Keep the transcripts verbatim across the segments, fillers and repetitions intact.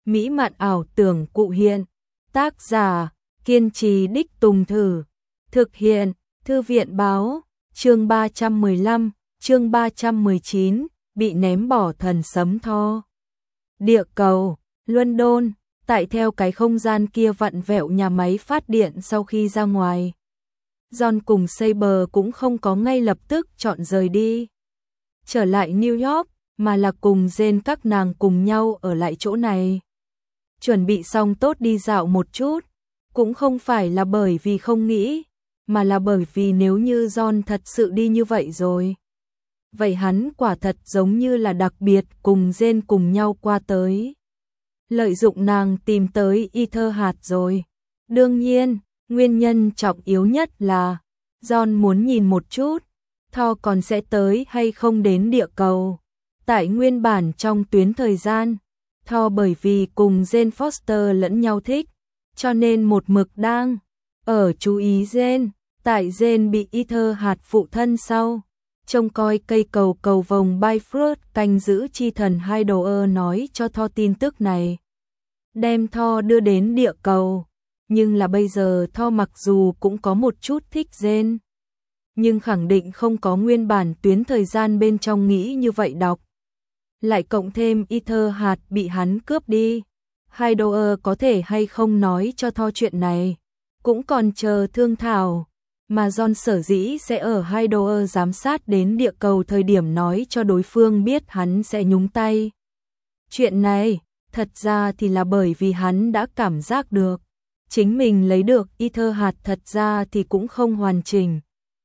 mỹ mạn ảo tưởng cụ hiện. Tác giả, kiên trì đích tùng thử. Thực hiện, Thư viện báo, chương ba trăm mười lăm, chương ba trăm mười chín, bị ném bỏ thần sấm tho. Địa cầu, London, tại theo cái không gian kia vặn vẹo nhà máy phát điện sau khi ra ngoài. John cùng Saber cũng không có ngay lập tức chọn rời đi. Trở lại New York, mà là cùng Jane các nàng cùng nhau ở lại chỗ này. Chuẩn bị xong tốt đi dạo một chút, cũng không phải là bởi vì không nghĩ, mà là bởi vì nếu như John thật sự đi như vậy rồi. Vậy hắn quả thật giống như là đặc biệt cùng Jane cùng nhau qua tới. Lợi dụng nàng tìm tới Ether hạt rồi. Đương nhiên, nguyên nhân trọng yếu nhất là John muốn nhìn một chút, Thor còn sẽ tới hay không đến địa cầu. Tại nguyên bản trong tuyến thời gian, Thor bởi vì cùng Jane Foster lẫn nhau thích, cho nên một mực đang ở chú ý Jane. Tại Jane bị Ether hạt phụ thân sau, trông coi cây cầu cầu vồng Bifrost canh giữ chi thần Hydoer nói cho Thor tin tức này, đem Thor đưa đến địa cầu. Nhưng là bây giờ Thor mặc dù cũng có một chút thích Jane, nhưng khẳng định không có nguyên bản tuyến thời gian bên trong nghĩ như vậy đọc. Lại cộng thêm Ether hạt bị hắn cướp đi, Hydoer có thể hay không nói cho Thor chuyện này, cũng còn chờ thương thảo. Mà John sở dĩ sẽ ở Hydoer giám sát đến địa cầu thời điểm nói cho đối phương biết hắn sẽ nhúng tay. Chuyện này, thật ra thì là bởi vì hắn đã cảm giác được, chính mình lấy được Ether hạt thật ra thì cũng không hoàn chỉnh,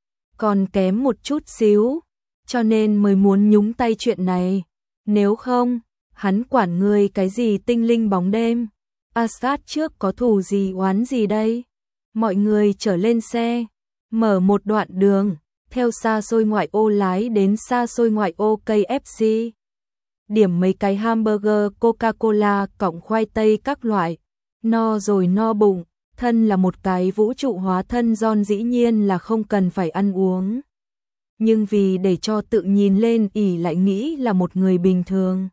còn kém một chút xíu, cho nên mới muốn nhúng tay chuyện này. Nếu không, hắn quản ngươi cái gì tinh linh bóng đêm, Asgard trước có thù gì oán gì đây. Mọi người trở lên xe, mở một đoạn đường, theo xa xôi ngoại ô lái đến xa xôi ngoại ô ca ép xê. Điểm mấy cái hamburger Coca-Cola cộng khoai tây các loại, no rồi no bụng. Thân là một cái vũ trụ hóa thân John dĩ nhiên là không cần phải ăn uống. Nhưng vì để cho tự nhìn lên ỉ lại nghĩ là một người bình thường,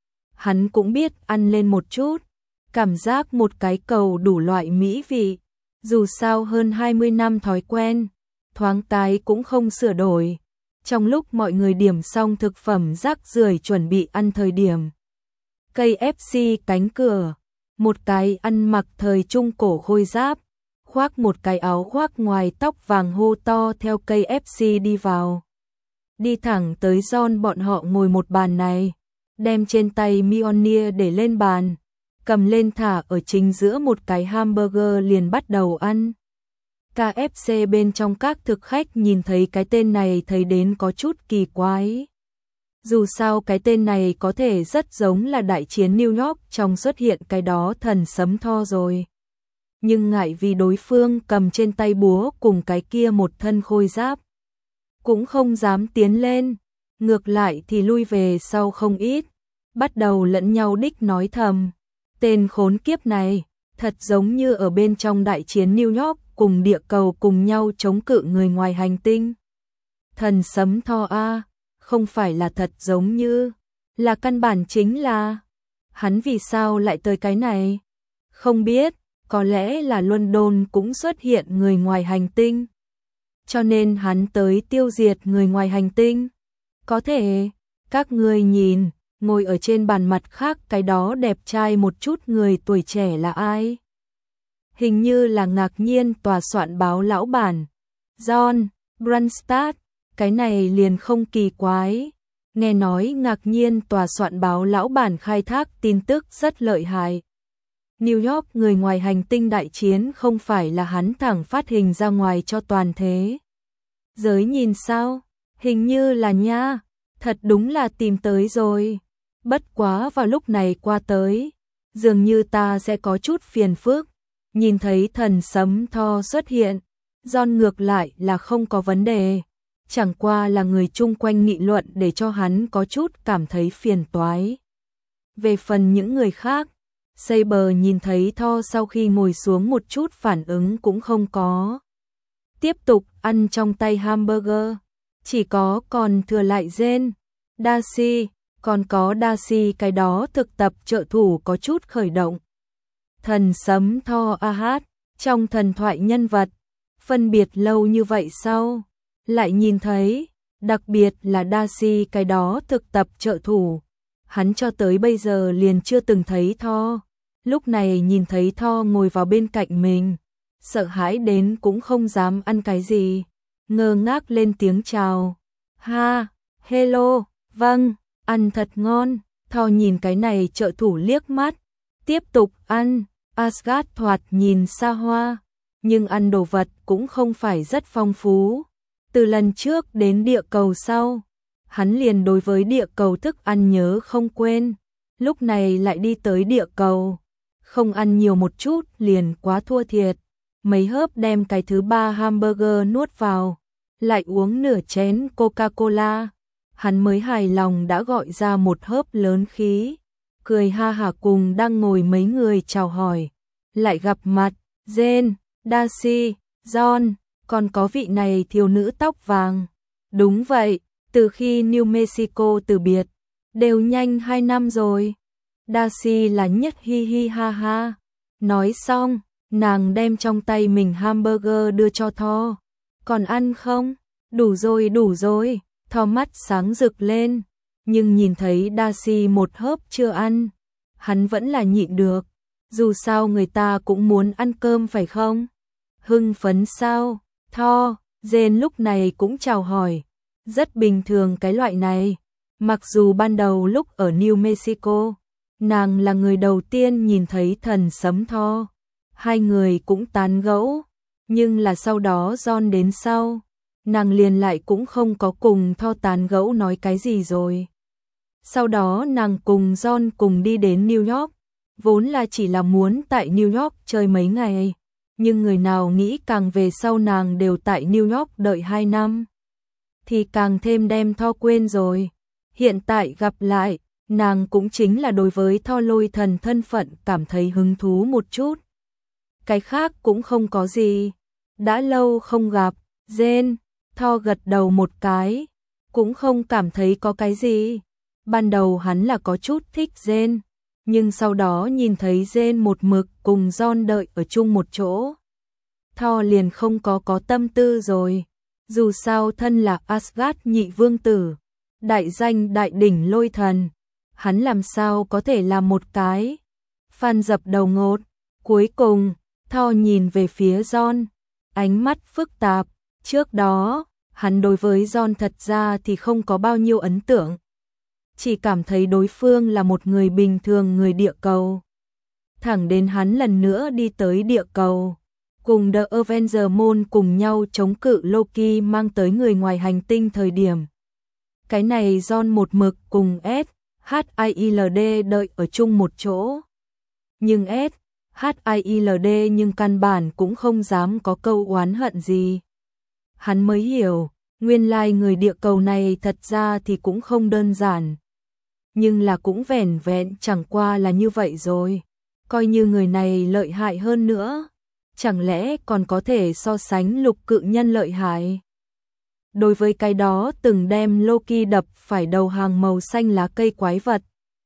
hắn cũng biết ăn lên một chút, cảm giác một cái cầu đủ loại mỹ vị. Dù sao hơn hai mươi năm thói quen, thoáng cái cũng không sửa đổi. Trong lúc mọi người điểm xong thực phẩm rác rưởi chuẩn bị ăn thời điểm, ca ép xê cánh cửa, một cái ăn mặc thời trung cổ khôi giáp, khoác một cái áo khoác ngoài tóc vàng hô to theo ca ép xê đi vào. Đi thẳng tới John bọn họ ngồi một bàn này, đem trên tay Mjolnir để lên bàn, cầm lên thả ở chính giữa một cái hamburger liền bắt đầu ăn. ca ép xê bên trong các thực khách nhìn thấy cái tên này thấy đến có chút kỳ quái. Dù sao cái tên này có thể rất giống là đại chiến New York trong xuất hiện cái đó thần sấm Thor rồi. Nhưng ngại vì đối phương cầm trên tay búa cùng cái kia một thân khôi giáp, cũng không dám tiến lên, ngược lại thì lui về sau không ít, bắt đầu lẫn nhau đích nói thầm. Tên khốn kiếp này, thật giống như ở bên trong đại chiến New York cùng địa cầu cùng nhau chống cự người ngoài hành tinh. Thần sấm Thor a, không phải là thật giống như, là căn bản chính là, hắn vì sao lại tới cái này? Không biết, có lẽ là London cũng xuất hiện người ngoài hành tinh, cho nên hắn tới tiêu diệt người ngoài hành tinh. Có thể, các ngươi nhìn, ngồi ở trên bàn mặt khác cái đó đẹp trai một chút người tuổi trẻ là ai? Hình như là ngạc nhiên tòa soạn báo lão bản, John Brunstad. Cái này liền không kỳ quái, nghe nói ngạc nhiên tòa soạn báo lão bản khai thác tin tức rất lợi hại. New York người ngoài hành tinh đại chiến không phải là hắn thẳng phát hình ra ngoài cho toàn thế giới nhìn sao? Hình như là nha, thật đúng là tìm tới rồi. Bất quá vào lúc này qua tới, dường như ta sẽ có chút phiền phức. Nhìn thấy thần sấm Thor xuất hiện, John ngược lại là không có vấn đề. Chẳng qua là người chung quanh nghị luận để cho hắn có chút cảm thấy phiền toái. Về phần những người khác, Saber nhìn thấy Thor sau khi ngồi xuống một chút phản ứng cũng không có. Tiếp tục ăn trong tay hamburger, chỉ có còn thừa lại Jane, Darcy, Còn có Darcy cái đó thực tập trợ thủ có chút khởi động. Thần sấm Thor a hát, trong thần thoại nhân vật, phân biệt lâu như vậy sau, lại nhìn thấy, đặc biệt là Darcy cái đó thực tập trợ thủ. Hắn cho tới bây giờ liền chưa từng thấy Thor, lúc này nhìn thấy Thor ngồi vào bên cạnh mình, sợ hãi đến cũng không dám ăn cái gì, ngơ ngác lên tiếng chào. Ha, hello, vâng, ăn thật ngon. Thor nhìn cái này trợ thủ liếc mắt, tiếp tục ăn. Asgard thoạt nhìn xa hoa, nhưng ăn đồ vật cũng không phải rất phong phú. Từ lần trước đến địa cầu sau, hắn liền đối với địa cầu thức ăn nhớ không quên, lúc này lại đi tới địa cầu, không ăn nhiều một chút liền quá thua thiệt. Mấy hớp đem cái thứ ba hamburger nuốt vào, lại uống nửa chén Coca-Cola, hắn mới hài lòng đã gọi ra một hớp lớn khí, cười ha hả cùng đang ngồi mấy người chào hỏi. Lại gặp mặt, Jane, Darcy, John, còn có vị này thiếu nữ tóc vàng. Đúng vậy, từ khi New Mexico từ biệt, đều nhanh hai năm rồi. Darcy là nhất hi hi ha ha. Nói xong, nàng đem trong tay mình hamburger đưa cho Thor. Còn ăn không? Đủ rồi đủ rồi. Thor mắt sáng rực lên, nhưng nhìn thấy Darcy một hớp chưa ăn, hắn vẫn là nhịn được. Dù sao người ta cũng muốn ăn cơm phải không? Hưng phấn sao? Thor, Jane lúc này cũng chào hỏi. Rất bình thường cái loại này. Mặc dù ban đầu lúc ở New Mexico, nàng là người đầu tiên nhìn thấy thần sấm Thor. Hai người cũng tán gẫu, nhưng là sau đó John đến sau, nàng liền lại cũng không có cùng Thor tán gẫu nói cái gì rồi. Sau đó nàng cùng John cùng đi đến New York, vốn là chỉ là muốn tại New York chơi mấy ngày, nhưng người nào nghĩ càng về sau nàng đều tại New York đợi hai năm, thì càng thêm đem Thor quên rồi. Hiện tại gặp lại, nàng cũng chính là đối với Thor lôi thần thân phận cảm thấy hứng thú một chút. Cái khác cũng không có gì. Đã lâu không gặp, Jane. Thor gật đầu một cái, cũng không cảm thấy có cái gì. Ban đầu hắn là có chút thích Jane, nhưng sau đó nhìn thấy Jane một mực cùng John đợi ở chung một chỗ, Thor liền không có có tâm tư rồi. Dù sao thân là Asgard nhị vương tử, đại danh đại đỉnh lôi thần, hắn làm sao có thể làm một cái phan dập đầu ngột. Cuối cùng, Thor nhìn về phía John, ánh mắt phức tạp. Trước đó, hắn đối với John thật ra thì không có bao nhiêu ấn tượng, chỉ cảm thấy đối phương là một người bình thường người địa cầu. Thẳng đến hắn lần nữa đi tới địa cầu, cùng The Avengers Môn cùng nhau chống cự Loki mang tới người ngoài hành tinh thời điểm. Cái này John một mực cùng S H I L D đợi ở chung một chỗ. Nhưng S H I L D nhưng căn bản cũng không dám có câu oán hận gì. Hắn mới hiểu, nguyên lai người địa cầu này thật ra thì cũng không đơn giản. Nhưng là cũng vẻn vẹn chẳng qua là như vậy rồi. Coi như người này lợi hại hơn nữa, chẳng lẽ còn có thể so sánh lục cự nhân lợi hại. Đối với cái đó từng đem Loki đập phải đầu hàng màu xanh lá cây quái vật,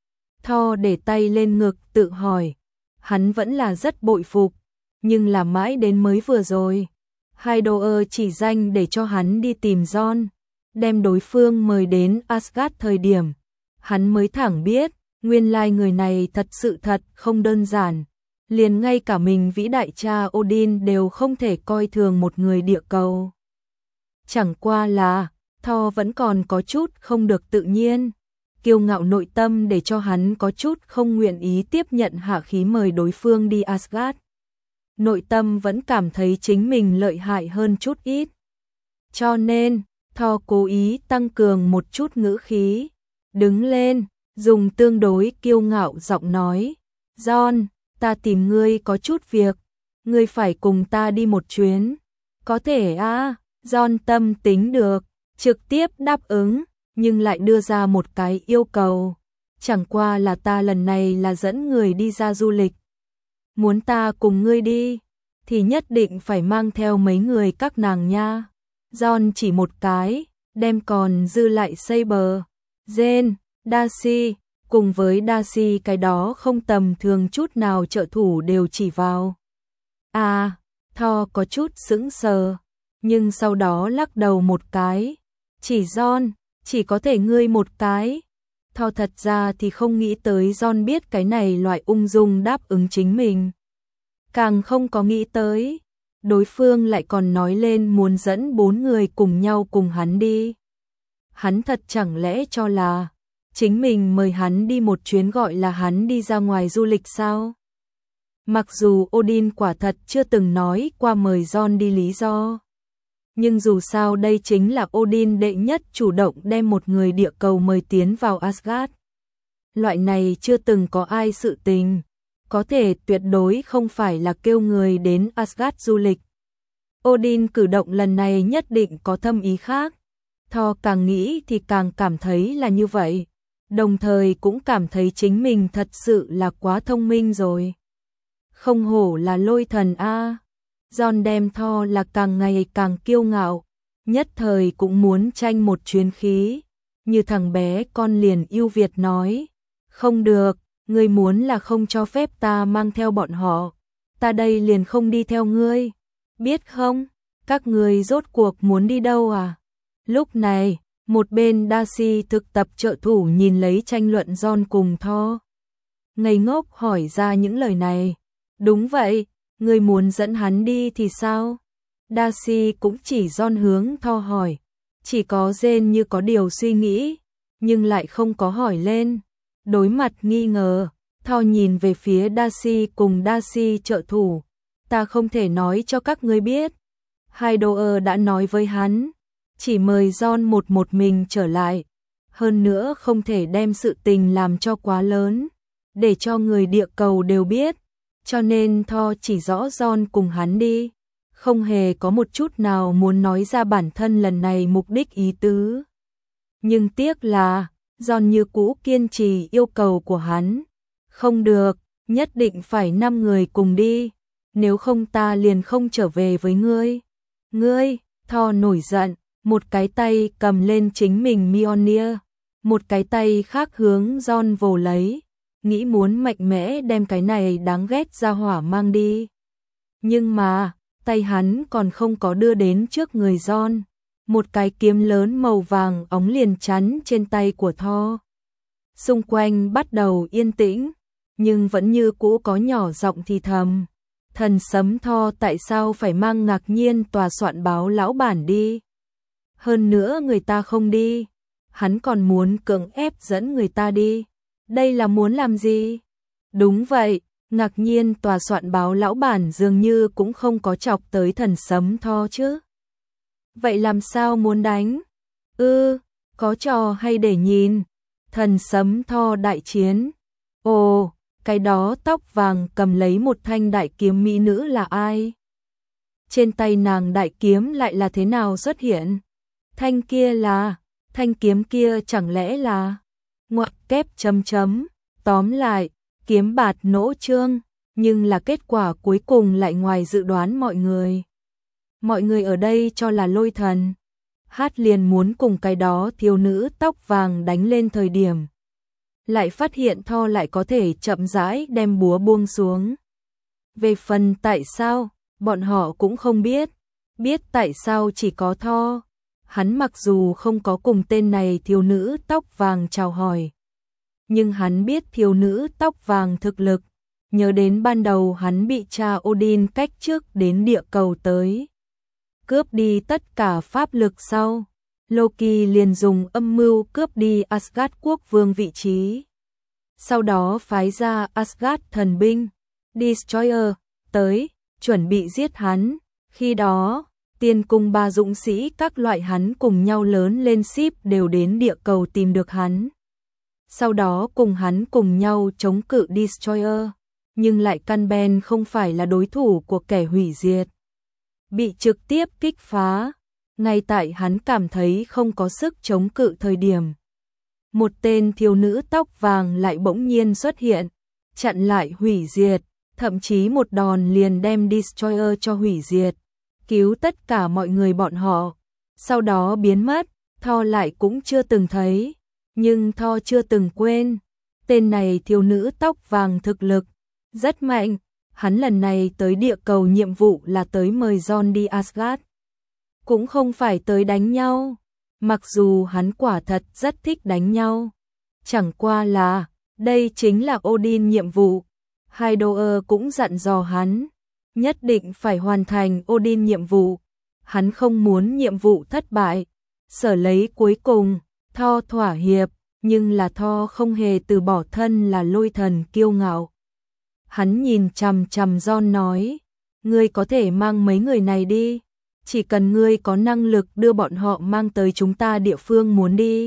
Thor để tay lên ngực tự hỏi, hắn vẫn là rất bội phục, nhưng là mãi đến mới vừa rồi, Hydor chỉ danh để cho hắn đi tìm John, đem đối phương mời đến Asgard thời điểm, hắn mới thẳng biết, nguyên lai người này thật sự thật không đơn giản, liền ngay cả mình vĩ đại cha Odin đều không thể coi thường một người địa cầu. Chẳng qua là, Thor vẫn còn có chút không được tự nhiên, kiêu ngạo nội tâm để cho hắn có chút không nguyện ý tiếp nhận hạ khí mời đối phương đi Asgard. Nội tâm vẫn cảm thấy chính mình lợi hại hơn chút ít. Cho nên, Thor cố ý tăng cường một chút ngữ khí, đứng lên, dùng tương đối kiêu ngạo giọng nói, John, ta tìm ngươi có chút việc, ngươi phải cùng ta đi một chuyến. Có thể à, John tâm tính được, trực tiếp đáp ứng, nhưng lại đưa ra một cái yêu cầu. Chẳng qua là ta lần này là dẫn người đi ra du lịch. Muốn ta cùng ngươi đi, thì nhất định phải mang theo mấy người các nàng nha. John chỉ một cái, đem còn dư lại Saber, Jane, Darcy, cùng với Darcy cái đó không tầm thường chút nào trợ thủ đều chỉ vào. À, Thor có chút sững sờ, nhưng sau đó lắc đầu một cái. Chỉ John, chỉ có thể ngươi một cái. Thor thật ra thì không nghĩ tới John biết cái này loại ung dung đáp ứng chính mình. Càng không có nghĩ tới, đối phương lại còn nói lên muốn dẫn bốn người cùng nhau cùng hắn đi. Hắn thật chẳng lẽ cho là chính mình mời hắn đi một chuyến gọi là hắn đi ra ngoài du lịch sao? Mặc dù Odin quả thật chưa từng nói qua mời John đi lý do. Nhưng dù sao đây chính là Odin đệ nhất chủ động đem một người địa cầu mời tiến vào Asgard. Loại này chưa từng có ai sự tình, có thể tuyệt đối không phải là kêu người đến Asgard du lịch. Odin cử động lần này nhất định có thâm ý khác. Thor càng nghĩ thì càng cảm thấy là như vậy, đồng thời cũng cảm thấy chính mình thật sự là quá thông minh rồi. Không hổ là lôi thần a. John đem Thor là càng ngày càng kiêu ngạo, nhất thời cũng muốn tranh một chuyến khí, như thằng bé con liền yêu Việt nói, không được, ngươi muốn là không cho phép ta mang theo bọn họ, ta đây liền không đi theo ngươi, biết không, các ngươi rốt cuộc muốn đi đâu à? Lúc này, một bên Darcy thực tập trợ thủ nhìn lấy tranh luận John cùng Thor, ngây ngốc hỏi ra những lời này. Đúng vậy, ngươi muốn dẫn hắn đi thì sao? Darcy cũng chỉ John hướng Thor hỏi, chỉ có Jane như có điều suy nghĩ, nhưng lại không có hỏi lên. Đối mặt nghi ngờ, Thor nhìn về phía Darcy cùng Darcy trợ thủ, ta không thể nói cho các ngươi biết. Hydoer đã nói với hắn, chỉ mời John một một mình trở lại, hơn nữa không thể đem sự tình làm cho quá lớn, để cho người địa cầu đều biết. Cho nên Thor chỉ rõ John cùng hắn đi, không hề có một chút nào muốn nói ra bản thân lần này mục đích ý tứ. Nhưng tiếc là, John như cũ kiên trì yêu cầu của hắn. Không được, nhất định phải năm người cùng đi, nếu không ta liền không trở về với ngươi. Ngươi, Thor nổi giận, một cái tay cầm lên chính mình Mjolnir, một cái tay khác hướng John vồ lấy. Nghĩ muốn mạnh mẽ đem cái này đáng ghét ra hỏa mang đi. Nhưng mà, tay hắn còn không có đưa đến trước người John. Một cái kiếm lớn màu vàng óng liền chắn trên tay của Thor. Xung quanh bắt đầu yên tĩnh, nhưng vẫn như cũ có nhỏ giọng thì thầm. Thần sấm Thor tại sao phải mang ngạc nhiên tòa soạn báo lão bản đi? Hơn nữa người ta không đi, hắn còn muốn cưỡng ép dẫn người ta đi. Đây là muốn làm gì? Đúng vậy, ngạc nhiên tòa soạn báo lão bản dường như cũng không có chọc tới thần sấm Thor chứ. Vậy làm sao muốn đánh? Ư, ừ, có trò hay để nhìn. Thần sấm Thor đại chiến. Ồ, cái đó tóc vàng cầm lấy một thanh đại kiếm mỹ nữ là ai? Trên tay nàng đại kiếm lại là thế nào xuất hiện? Thanh kia là, thanh kiếm kia chẳng lẽ là... Ngoặc kép chấm chấm, tóm lại, kiếm bạt nỗ trương, nhưng là kết quả cuối cùng lại ngoài dự đoán mọi người. Mọi người ở đây cho là lôi thần, hát liền muốn cùng cái đó thiếu nữ tóc vàng đánh lên thời điểm. Lại phát hiện Thor lại có thể chậm rãi đem búa buông xuống. Về phần tại sao, bọn họ cũng không biết, biết tại sao chỉ có Thor. Hắn mặc dù không có cùng tên này thiếu nữ tóc vàng chào hỏi, nhưng hắn biết thiếu nữ tóc vàng thực lực, nhớ đến ban đầu hắn bị cha Odin cách trước đến địa cầu tới. Cướp đi tất cả pháp lực sau, Loki liền dùng âm mưu cướp đi Asgard quốc vương vị trí. Sau đó phái ra Asgard thần binh, Destroyer, tới, chuẩn bị giết hắn. Khi đó, tiên cung ba dũng sĩ các loại hắn cùng nhau lớn lên ship đều đến địa cầu tìm được hắn. Sau đó cùng hắn cùng nhau chống cự Destroyer, nhưng lại căn ben không phải là đối thủ của kẻ hủy diệt. Bị trực tiếp kích phá, ngay tại hắn cảm thấy không có sức chống cự thời điểm. Một tên thiếu nữ tóc vàng lại bỗng nhiên xuất hiện, chặn lại hủy diệt, thậm chí một đòn liền đem Destroyer cho hủy diệt, cứu tất cả mọi người bọn họ, sau đó biến mất, Thor lại cũng chưa từng thấy. Nhưng Thor chưa từng quên, tên này thiếu nữ tóc vàng thực lực rất mạnh, hắn lần này tới địa cầu nhiệm vụ là tới mời John đi Asgard, cũng không phải tới đánh nhau, mặc dù hắn quả thật rất thích đánh nhau. Chẳng qua là, đây chính là Odin nhiệm vụ, Heidoer cũng dặn dò hắn, nhất định phải hoàn thành Odin nhiệm vụ, hắn không muốn nhiệm vụ thất bại, sở lấy cuối cùng, Thor thỏa hiệp, nhưng là Thor không hề từ bỏ thân là lôi thần kiêu ngạo. Hắn nhìn chằm chằm John nói, ngươi có thể mang mấy người này đi, chỉ cần ngươi có năng lực đưa bọn họ mang tới chúng ta địa phương muốn đi,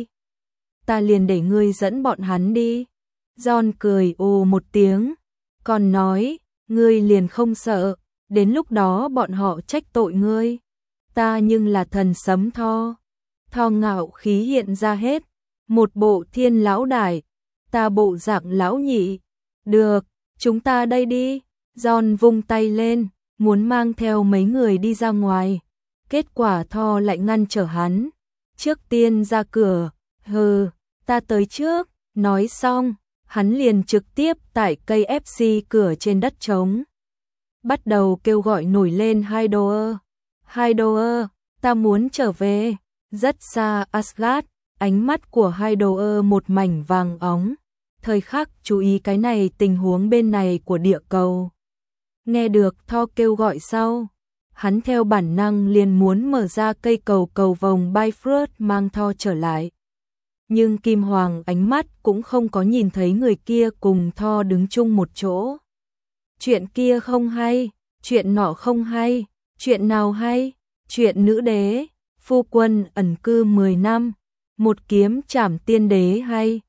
ta liền để ngươi dẫn bọn hắn đi. John cười ồ một tiếng, còn nói, ngươi liền không sợ, đến lúc đó bọn họ trách tội ngươi, ta nhưng là thần sấm Thor. Thor ngạo khí hiện ra hết, một bộ thiên lão đại, ta bộ dạng lão nhị, được, chúng ta đây đi. John vung tay lên, muốn mang theo mấy người đi ra ngoài, kết quả Thor lại ngăn trở hắn, trước tiên ra cửa, hừ, ta tới trước, nói xong, hắn liền trực tiếp tại cây ép xê cửa trên đất trống, bắt đầu kêu gọi nổi lên Heidoer, Heidoer, ta muốn trở về, rất xa Asgard, ánh mắt của Heidoer một mảnh vàng óng, thời khắc chú ý cái này tình huống bên này của địa cầu. Nghe được Thor kêu gọi sau, hắn theo bản năng liền muốn mở ra cây cầu cầu vồng Bifrost mang Thor trở lại. Nhưng Kim Hoàng ánh mắt cũng không có nhìn thấy người kia cùng Thor đứng chung một chỗ. Chuyện kia không hay, chuyện nọ không hay, chuyện nào hay, chuyện nữ đế, phu quân ẩn cư mười năm, một kiếm trảm tiên đế hay,